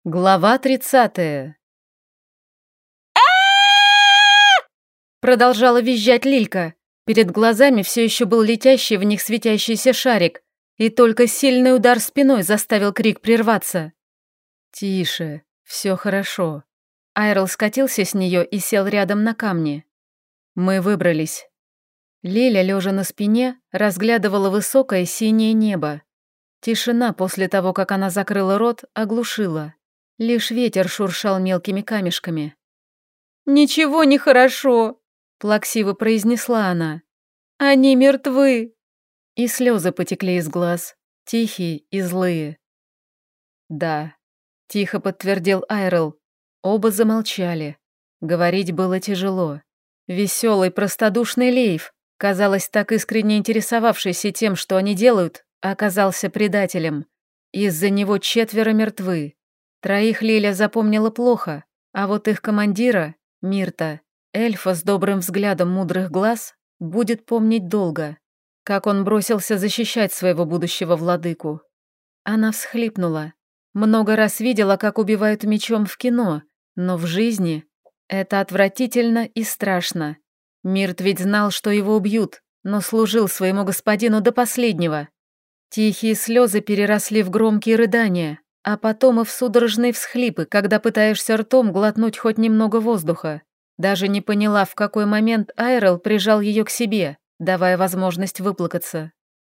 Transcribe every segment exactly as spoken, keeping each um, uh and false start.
Глава тридцатая. Продолжала визжать Лилька. Перед глазами все еще был летящий в них светящийся шарик, и только сильный удар спиной заставил крик прерваться. «Тише, все хорошо». Айрл скатился с нее и сел рядом на камне. «Мы выбрались». Лиля, лежа на спине, разглядывала высокое синее небо. Тишина после того, как она закрыла рот, оглушила. Лишь ветер шуршал мелкими камешками. «Ничего не хорошо», — плаксиво произнесла она. «Они мертвы». И слезы потекли из глаз, тихие и злые. «Да», — тихо подтвердил Айрл. Оба замолчали. Говорить было тяжело. Веселый, простодушный Лейв, казалось, так искренне интересовавшийся тем, что они делают, оказался предателем. Из-за него четверо мертвы. Троих Лиля запомнила плохо, а вот их командира, Мирта, эльфа с добрым взглядом мудрых глаз, будет помнить долго, как он бросился защищать своего будущего владыку. Она всхлипнула. Много раз видела, как убивают мечом в кино, но в жизни это отвратительно и страшно. Мирт ведь знал, что его убьют, но служил своему господину до последнего. Тихие слезы переросли в громкие рыдания, а потом и в судорожные всхлипы, когда пытаешься ртом глотнуть хоть немного воздуха. Даже не поняла, в какой момент Айрл прижал ее к себе, давая возможность выплакаться.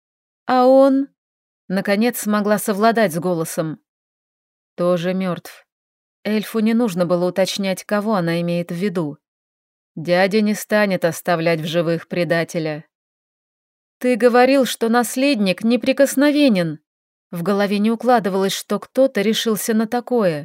А он, наконец, смогла совладать с голосом. Тоже мертв. Эльфу не нужно было уточнять, кого она имеет в виду. Дядя не станет оставлять в живых предателя. «Ты говорил, что наследник неприкосновенен». В голове не укладывалось, что кто-то решился на такое.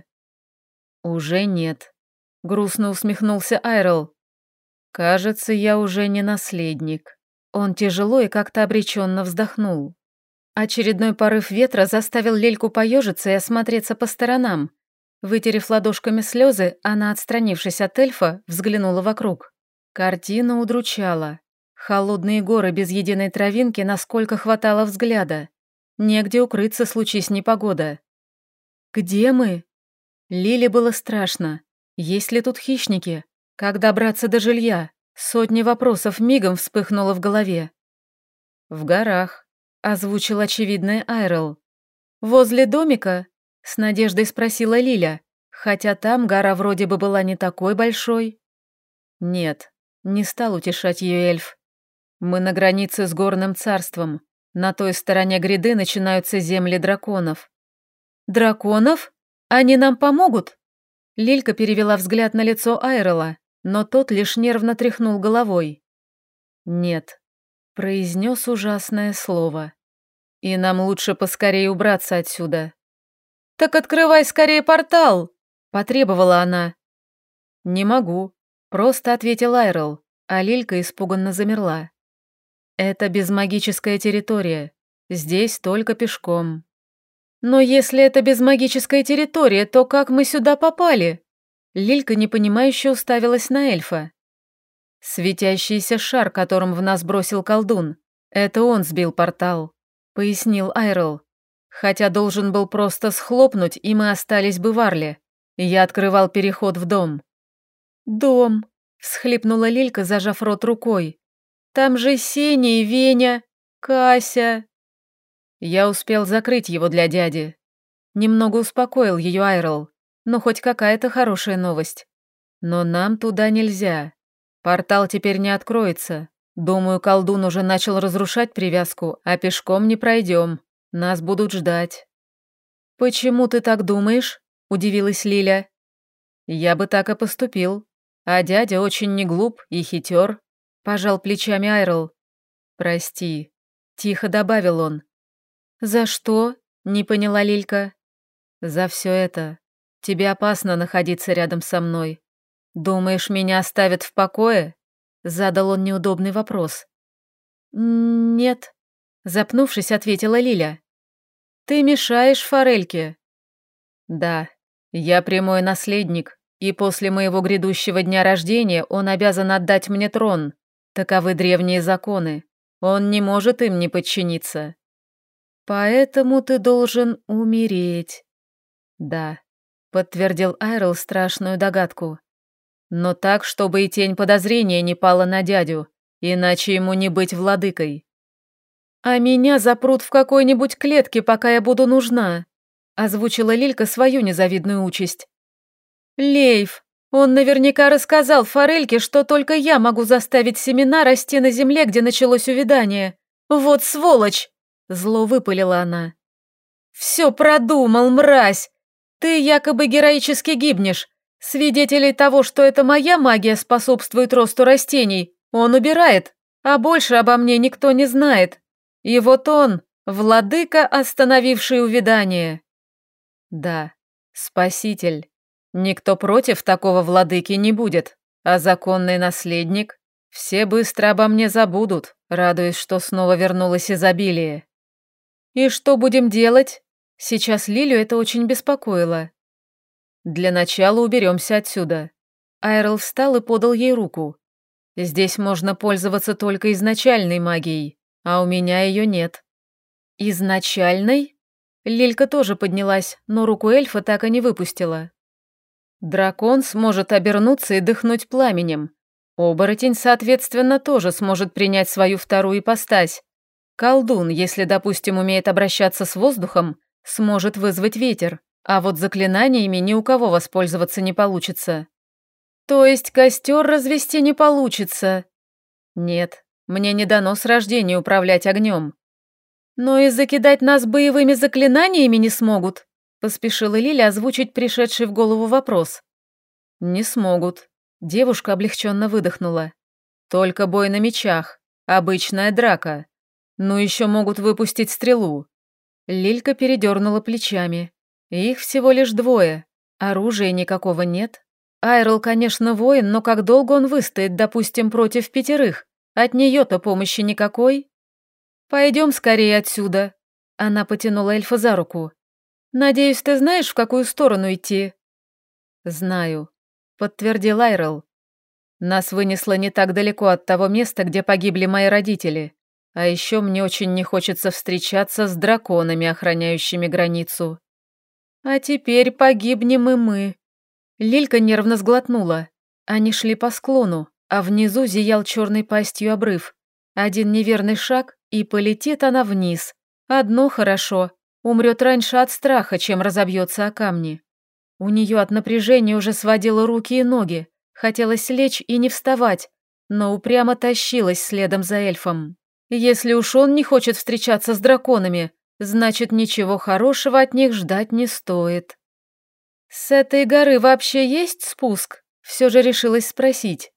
«Уже нет», — грустно усмехнулся Айрл. «Кажется, я уже не наследник». Он тяжело и как-то обреченно вздохнул. Очередной порыв ветра заставил Лельку поежиться и осмотреться по сторонам. Вытерев ладошками слезы, она, отстранившись от эльфа, взглянула вокруг. Картина удручала. Холодные горы без единой травинки, насколько хватало взгляда. Негде укрыться, случись непогода. «Где мы?» Лиле было страшно. Есть ли тут хищники? Как добраться до жилья? Сотни вопросов мигом вспыхнуло в голове. «В горах», — озвучил очевидный Айрл. «Возле домика?» — с надеждой спросила Лиля, хотя там гора вроде бы была не такой большой. «Нет», — не стал утешать ее эльф. «Мы на границе с горным царством. На той стороне гряды начинаются земли драконов». «Драконов? Они нам помогут?» Лилька перевела взгляд на лицо Айрела, но тот лишь нервно тряхнул головой. «Нет», — произнес ужасное слово. «И нам лучше поскорее убраться отсюда». «Так открывай скорее портал!» — потребовала она. «Не могу», — просто ответил Айрел, а Лилька испуганно замерла. «Это безмагическая территория. Здесь только пешком». «Но если это безмагическая территория, то как мы сюда попали?» Лилька непонимающе уставилась на эльфа. «Светящийся шар, которым в нас бросил колдун. Это он сбил портал», — пояснил Айрел. «Хотя должен был просто схлопнуть, и мы остались бы в Арле. Я открывал переход в дом». «Дом», — всхлипнула Лилька, зажав рот рукой. «Там же Сеня и Веня, Кася». Я успел закрыть его для дяди. Немного успокоил ее Айрл, но хоть какая-то хорошая новость. Но нам туда нельзя. Портал теперь не откроется. Думаю, колдун уже начал разрушать привязку, а пешком не пройдем. Нас будут ждать». «Почему ты так думаешь?» – удивилась Лиля. «Я бы так и поступил. А дядя очень не глуп и хитер», – пожал плечами Айрл. «Прости», – тихо добавил он. «За что?» – не поняла Лилька. «За все это. Тебе опасно находиться рядом со мной. Думаешь, меня оставят в покое?» – задал он неудобный вопрос. «Нет», – запнувшись, ответила Лиля. «Ты мешаешь Форельке». «Да, я прямой наследник, и после моего грядущего дня рождения он обязан отдать мне трон. Таковы древние законы. Он не может им не подчиниться». «Поэтому ты должен умереть». «Да», — подтвердил Айрл страшную догадку. «Но так, чтобы и тень подозрения не пала на дядю, иначе ему не быть владыкой». «А меня запрут в какой-нибудь клетке, пока я буду нужна», озвучила Лилька свою незавидную участь. «Лейф, он наверняка рассказал Форельке, что только я могу заставить семена расти на земле, где началось увядание. Вот сволочь!» Зло выпалила она. «Все продумал, мразь! Ты якобы героически гибнешь. Свидетелей того, что это моя магия способствует росту растений, он убирает, а больше обо мне никто не знает. И вот он, владыка, остановивший увядание». «Да, спаситель. Никто против такого владыки не будет, а законный наследник? Все быстро обо мне забудут, радуясь, что снова вернулось изобилие». «И что будем делать?» Сейчас Лилю это очень беспокоило. «Для начала уберемся отсюда». Айрл встал и подал ей руку. «Здесь можно пользоваться только изначальной магией, а у меня ее нет». «Изначальной?» Лилька тоже поднялась, но руку эльфа так и не выпустила. «Дракон сможет обернуться и дыхнуть пламенем. Оборотень, соответственно, тоже сможет принять свою вторую ипостась. Колдун, если, допустим, умеет обращаться с воздухом, сможет вызвать ветер, а вот заклинаниями ни у кого воспользоваться не получится». «То есть костер развести не получится?» «Нет, мне не дано с рождения управлять огнем». «Но и закидать нас боевыми заклинаниями не смогут», поспешила Лиля озвучить пришедший в голову вопрос. «Не смогут». Девушка облегченно выдохнула. «Только бой на мечах, обычная драка. Ну еще могут выпустить стрелу». Лилька передернула плечами. Их всего лишь двое. Оружия никакого нет. Айрл, конечно, воин, но как долго он выстоит, допустим, против пятерых? От нее-то помощи никакой. «Пойдем скорее отсюда». Она потянула эльфа за руку. «Надеюсь, ты знаешь, в какую сторону идти?» «Знаю», — подтвердил Айрл. «Нас вынесло не так далеко от того места, где погибли мои родители. А еще мне очень не хочется встречаться с драконами, охраняющими границу». «А теперь погибнем и мы». Лилька нервно сглотнула. Они шли по склону, а внизу зиял черной пастью обрыв. Один неверный шаг, и полетит она вниз. Одно хорошо, умрет раньше от страха, чем разобьется о камни. У нее от напряжения уже сводило руки и ноги, хотелось лечь и не вставать, но упрямо тащилась следом за эльфом. Если уж он не хочет встречаться с драконами, значит, ничего хорошего от них ждать не стоит. «С этой горы вообще есть спуск?» Все же решилась спросить.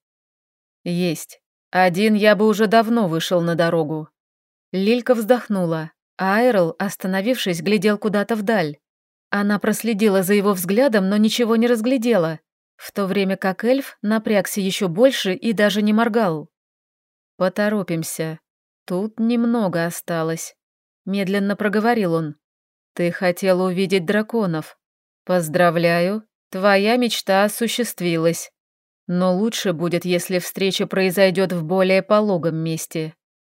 «Есть. Один я бы уже давно вышел на дорогу». Лилька вздохнула, а Айрл, остановившись, глядел куда-то вдаль. Она проследила за его взглядом, но ничего не разглядела, в то время как эльф напрягся еще больше и даже не моргал. «Поторопимся. Тут немного осталось», — медленно проговорил он. «Ты хотела увидеть драконов. Поздравляю, твоя мечта осуществилась. Но лучше будет, если встреча произойдет в более пологом месте».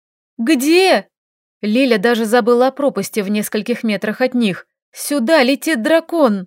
«Где?» Лиля даже забыла о пропасти в нескольких метрах от них. «Сюда летит дракон!»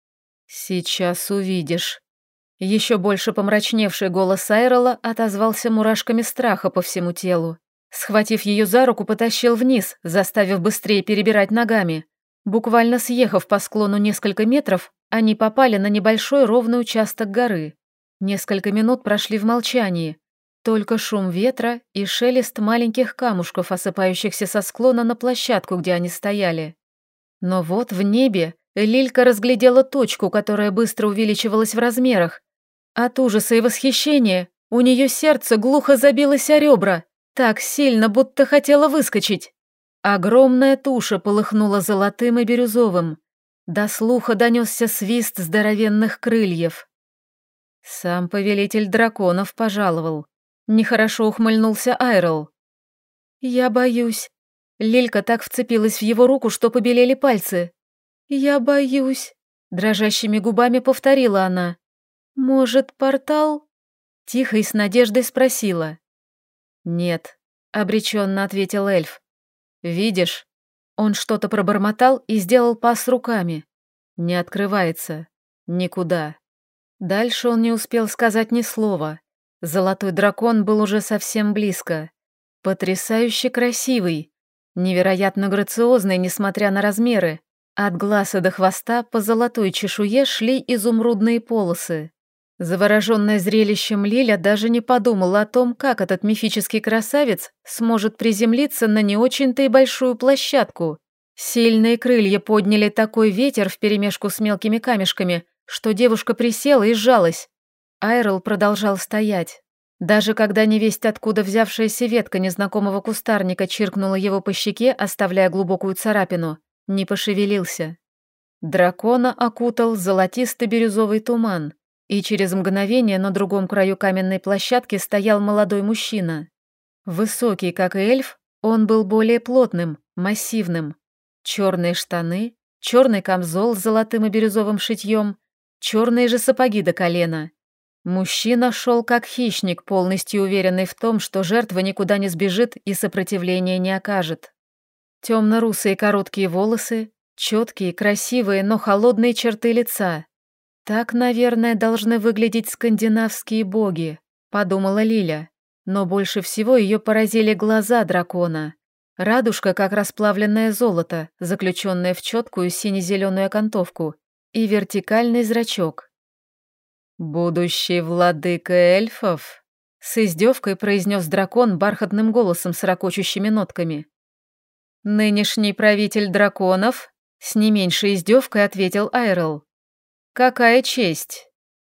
«Сейчас увидишь». Еще больше помрачневший голос Айрола отозвался мурашками страха по всему телу. Схватив ее за руку, потащил вниз, заставив быстрее перебирать ногами. Буквально съехав по склону несколько метров, они попали на небольшой ровный участок горы. Несколько минут прошли в молчании. Только шум ветра и шелест маленьких камушков, осыпающихся со склона на площадку, где они стояли. Но вот в небе Лилька разглядела точку, которая быстро увеличивалась в размерах. От ужаса и восхищения у нее сердце глухо забилось о ребра, так сильно, будто хотела выскочить. Огромная туша полыхнула золотым и бирюзовым. До слуха донесся свист здоровенных крыльев. Сам повелитель драконов пожаловал. Нехорошо ухмыльнулся Айрл. «Я боюсь». Лилька так вцепилась в его руку, что побелели пальцы. «Я боюсь», — дрожащими губами повторила она. «Может, портал?» Тихо и с надеждой спросила. «Нет», — обреченно ответил эльф. «Видишь?» Он что-то пробормотал и сделал пас руками. «Не открывается. никуда. Дальше он не успел сказать ни слова. Золотой дракон был уже совсем близко. Потрясающе красивый, невероятно грациозный, несмотря на размеры. От глаз и до хвоста по золотой чешуе шли изумрудные полосы. Завороженная зрелищем Лиля даже не подумала о том, как этот мифический красавец сможет приземлиться на не очень-то и большую площадку. Сильные крылья подняли такой ветер вперемешку с мелкими камешками, что девушка присела и сжалась. Айрл продолжал стоять. Даже когда невесть откуда взявшаяся ветка незнакомого кустарника чиркнула его по щеке, оставляя глубокую царапину, не пошевелился. Дракона окутал золотисто-бирюзовый туман, и через мгновение на другом краю каменной площадки стоял молодой мужчина. Высокий, как и эльф, он был более плотным, массивным. Черные штаны, черный камзол с золотым и бирюзовым шитьем, черные же сапоги до колена. Мужчина шел как хищник, полностью уверенный в том, что жертва никуда не сбежит и сопротивления не окажет. Темно-русые короткие волосы, четкие, красивые, но холодные черты лица. Так, наверное, должны выглядеть скандинавские боги, подумала Лиля. Но больше всего ее поразили глаза дракона. Радужка, как расплавленное золото, заключенное в четкую сине-зеленую окантовку, и вертикальный зрачок. «Будущий владыка эльфов?» — с издевкой произнес дракон бархатным голосом с ракочущими нотками. «Нынешний правитель драконов?» — с не меньшей издевкой ответил Айрл. «Какая честь!»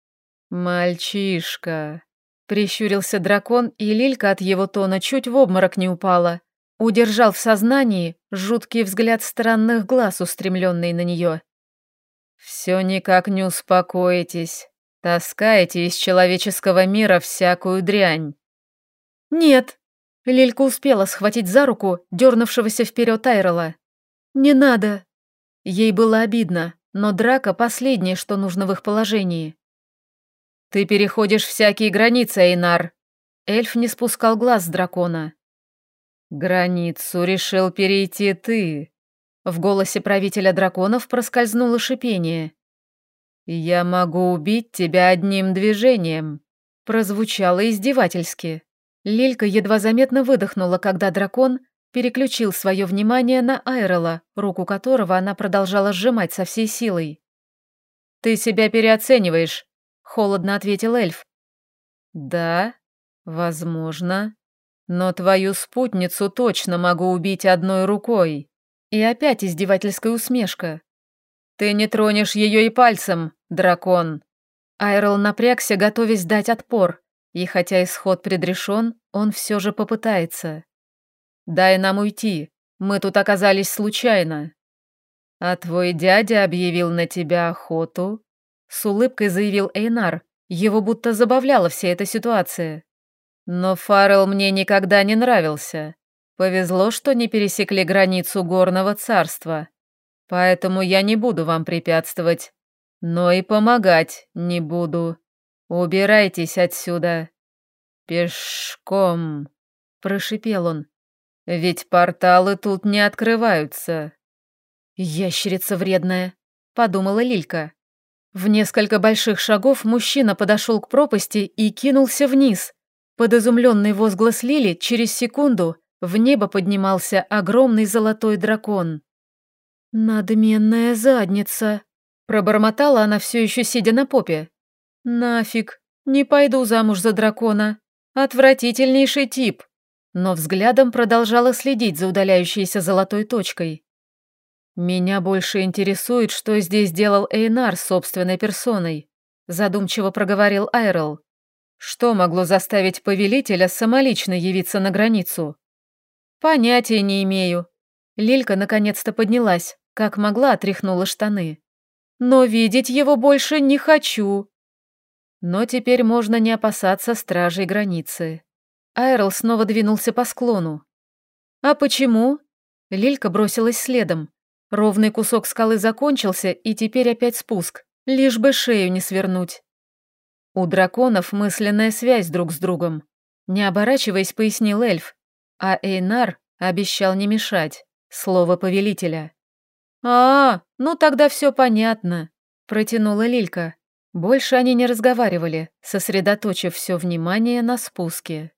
«Мальчишка!» — прищурился дракон, и Лилька от его тона чуть в обморок не упала. Удержал в сознании жуткий взгляд странных глаз, устремленный на нее. «Все никак не успокоитесь. Таскаете из человеческого мира всякую дрянь». «Нет!» — Лилька успела схватить за руку дернувшегося вперед Айрела. «Не надо!» Ей было обидно, но драка — последнее, что нужно в их положении. «Ты переходишь всякие границы, Эйнар!» Эльф не спускал глаз с дракона. «Границу решил перейти ты!» В голосе правителя драконов проскользнуло шипение. «Я могу убить тебя одним движением!» Прозвучало издевательски. Лилька едва заметно выдохнула, когда дракон переключил свое внимание на Айрела, руку которого она продолжала сжимать со всей силой. «Ты себя переоцениваешь», — холодно ответил эльф. «Да, возможно, но твою спутницу точно могу убить одной рукой». И опять издевательская усмешка. «Ты не тронешь ее и пальцем, дракон». Айрел напрягся, готовясь дать отпор, и хотя исход предрешен, он все же попытается. «Дай нам уйти, мы тут оказались случайно». «А твой дядя объявил на тебя охоту?» С улыбкой заявил Эйнар, его будто забавляла вся эта ситуация. «Но Фаррелл мне никогда не нравился. Повезло, что не пересекли границу горного царства. Поэтому я не буду вам препятствовать, но и помогать не буду. Убирайтесь отсюда. Пешком», — прошипел он. «Ведь порталы тут не открываются». «Ящерица вредная», — подумала Лилька. В несколько больших шагов мужчина подошел к пропасти и кинулся вниз. Под изумленный возглас Лили через секунду в небо поднимался огромный золотой дракон. «Надменная задница», — пробормотала она, все еще сидя на попе. «Нафиг, не пойду замуж за дракона. Отвратительнейший тип», но взглядом продолжала следить за удаляющейся золотой точкой. «Меня больше интересует, что здесь делал Эйнар собственной персоной», задумчиво проговорил Айрел. «Что могло заставить повелителя самолично явиться на границу?» «Понятия не имею». Лилька наконец-то поднялась, как могла отряхнула штаны. «Но видеть его больше не хочу». Но теперь можно не опасаться стражей границы. Айрел снова двинулся по склону. «А почему?» Лилька бросилась следом. Ровный кусок скалы закончился, и теперь опять спуск, лишь бы шею не свернуть. У драконов мысленная связь друг с другом. Не оборачиваясь, пояснил эльф, а Эйнар обещал не мешать. Слово повелителя. «А, ну тогда все понятно». протянула Лилька. Больше они не разговаривали, сосредоточив все внимание на спуске.